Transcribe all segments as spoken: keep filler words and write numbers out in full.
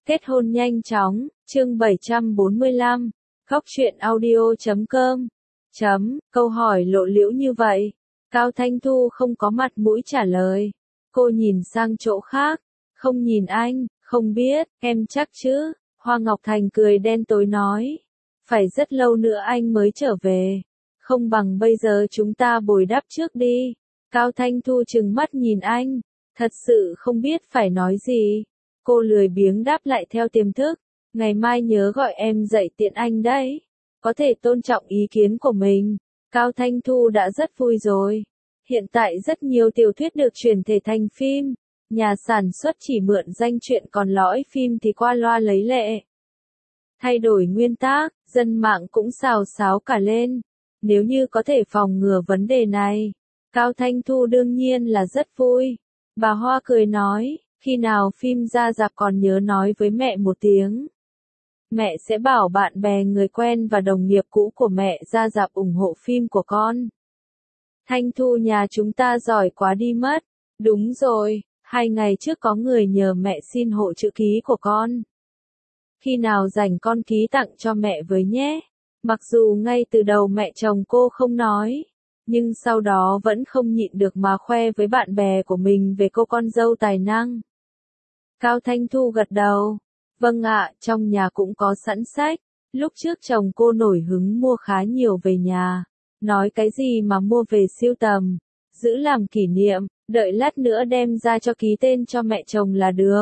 Kết hôn nhanh chóng, chương bảy trăm bốn mươi lăm, khóc chuyện audio chấm com. Chấm, câu hỏi lộ liễu như vậy. Cao Thanh Thu không có mặt mũi trả lời. Cô nhìn sang chỗ khác, không nhìn anh, không biết, em chắc chứ. Hoa Ngọc Thành cười đen tối nói. Phải rất lâu nữa anh mới trở về. Không bằng bây giờ chúng ta bồi đắp trước đi. Cao Thanh Thu trừng mắt nhìn anh, thật sự không biết phải nói gì. Cô lười biếng đáp lại theo tiềm thức, ngày mai nhớ gọi em dậy tiện anh đấy. Có thể tôn trọng ý kiến của mình. Cao Thanh Thu đã rất vui rồi. Hiện tại rất nhiều tiểu thuyết được chuyển thể thành phim. Nhà sản xuất chỉ mượn danh chuyện còn lõi phim thì qua loa lấy lệ. Thay đổi nguyên tác, dân mạng cũng xào xáo cả lên. Nếu như có thể phòng ngừa vấn đề này, Cao Thanh Thu đương nhiên là rất vui. Bà Hoa cười nói, khi nào phim ra rạp còn nhớ nói với mẹ một tiếng. Mẹ sẽ bảo bạn bè người quen và đồng nghiệp cũ của mẹ ra rạp ủng hộ phim của con. Thanh Thu nhà chúng ta giỏi quá đi mất. Đúng rồi, hai ngày trước có người nhờ mẹ xin hộ chữ ký của con. Khi nào rảnh con ký tặng cho mẹ với nhé. Mặc dù ngay từ đầu mẹ chồng cô không nói, nhưng sau đó vẫn không nhịn được mà khoe với bạn bè của mình về cô con dâu tài năng. Cao Thanh Thu gật đầu. Vâng ạ, trong nhà cũng có sẵn sách. Lúc trước chồng cô nổi hứng mua khá nhiều về nhà. Nói cái gì mà mua về sưu tầm, giữ làm kỷ niệm, đợi lát nữa đem ra cho ký tên cho mẹ chồng là được.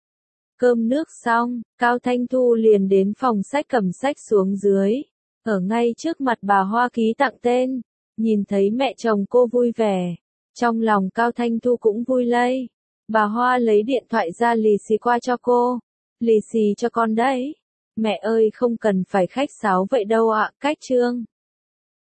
Cơm nước xong, Cao Thanh Thu liền đến phòng sách cầm sách xuống dưới. Ở ngay trước mặt bà Hoa ký tặng tên. Nhìn thấy mẹ chồng cô vui vẻ. Trong lòng Cao Thanh Thu cũng vui lây. Bà Hoa lấy điện thoại ra lì xì qua cho cô. Lì xì cho con đấy. Mẹ ơi không cần phải khách sáo vậy đâu ạ, cách trương.